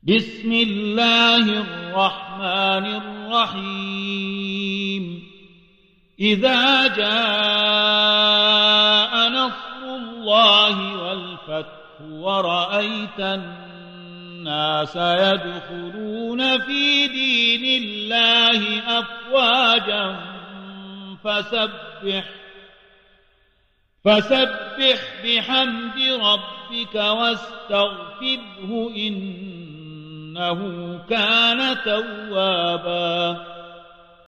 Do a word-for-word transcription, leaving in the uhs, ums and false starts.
بسم الله الرحمن الرحيم إذا جاء نصر الله والفتح ورأيت الناس يدخلون في دين الله أفواجا فسبح فسبح بحمد ربك واستغفره إنه كان توابا